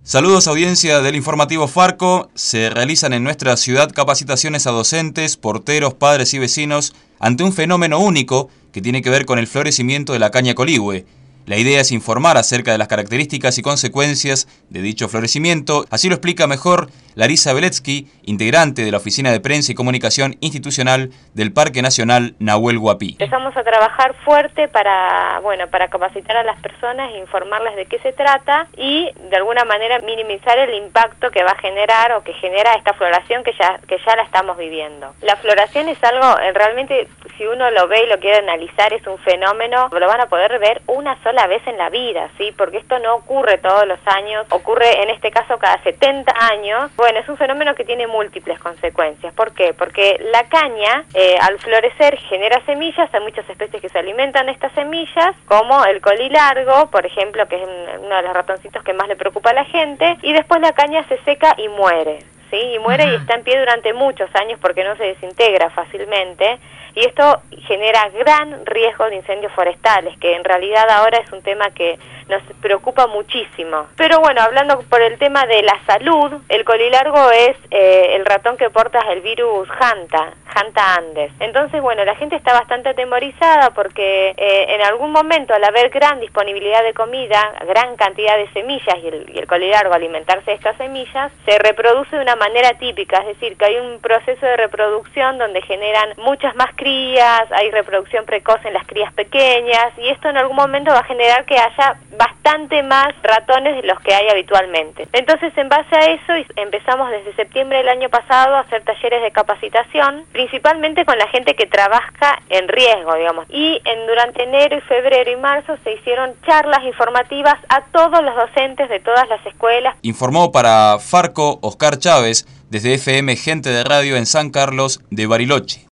Saludos audiencia del informativo Farco. Se realizan en nuestra ciudad capacitaciones a docentes, porteros, padres y vecinos ante un fenómeno único que tiene que ver con el florecimiento de la caña coligüe. La idea es informar acerca de las características y consecuencias de dicho florecimiento. Así lo explica mejor Larisa Beletsky, integrante de la Oficina de Prensa y Comunicación Institucional del Parque Nacional Nahuel Huapi. Empezamos a trabajar fuerte para capacitar a las personas e informarles de qué se trata y de alguna manera minimizar el impacto que va a generar o que genera esta floración que ya la estamos viviendo. La floración es algo, realmente, si uno lo ve y lo quiere analizar, es un fenómeno, lo van a poder ver una sola vez en la vida, ¿sí? Porque esto no ocurre todos los años, ocurre en este caso cada 70 años. Bueno, es un fenómeno que tiene múltiples consecuencias. ¿Por qué? Porque la caña, al florecer, genera semillas, hay muchas especies que se alimentan de estas semillas, como el colilargo, por ejemplo, que es uno de los ratoncitos que más le preocupa a la gente, y después la caña se seca y muere, ¿sí? Y muere y está en pie durante muchos años porque no se desintegra fácilmente, y esto genera gran riesgo de incendios forestales, que en realidad ahora es un tema que nos preocupa muchísimo. Pero bueno, hablando por el tema de la salud, el colilargo es el ratón que porta el virus Hanta Andes. Entonces, bueno, la gente está bastante atemorizada porque en algún momento, al haber gran disponibilidad de comida, gran cantidad de semillas y el colilargo alimentarse de estas semillas, se reproduce de una manera típica, es decir, que hay un proceso de reproducción donde generan muchas más crías, hay reproducción precoz en las crías pequeñas, y esto en algún momento va a generar que haya bastante más ratones de los que hay habitualmente. Entonces, en base a eso, empezamos desde septiembre del año pasado a hacer talleres de capacitación, principalmente con la gente que trabaja en riesgo, digamos. Y durante enero y febrero y marzo se hicieron charlas informativas a todos los docentes de todas las escuelas. Informó para Farco Oscar Chávez, desde FM Gente de Radio en San Carlos de Bariloche.